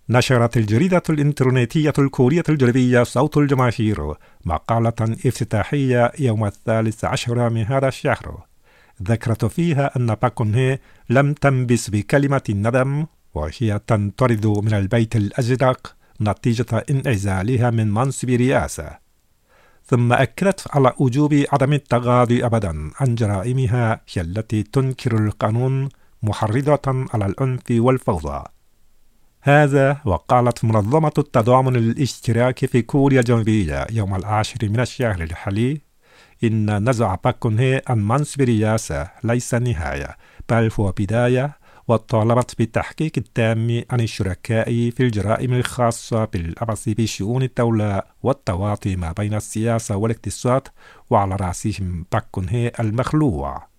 نشرت الجريدة الإنترنتية الكورية الجنوبية صوت الجماهير مقالة افتتاحية يوم 13 من هذا الشهر، ذكرت فيها أن باك كون هي لم تنبس بكلمة الندم، وهي تنطرد من البيت الأزرق نتيجة انعزالها من منصب رئاسة. ثم أكدت على وجوب عدم التغاضي أبدا عن جرائمها التي تنكر القانون، محرضة على العنف والفوضى. هذا وقالت منظمة التضامن الاشتراكي في كوريا الجنوبية يوم 10 من الشهر الحالي إن نزع باك كون هي عن منصب الرئاسة ليس نهاية بل هو بداية، وطالبت بالتحقيق التام عن الشركاء في الجرائم الخاصة بالعبث بشؤون الدولة والتواطي ما بين السياسة والاقتصاد، وعلى رأسهم باك كون هي المخلوع.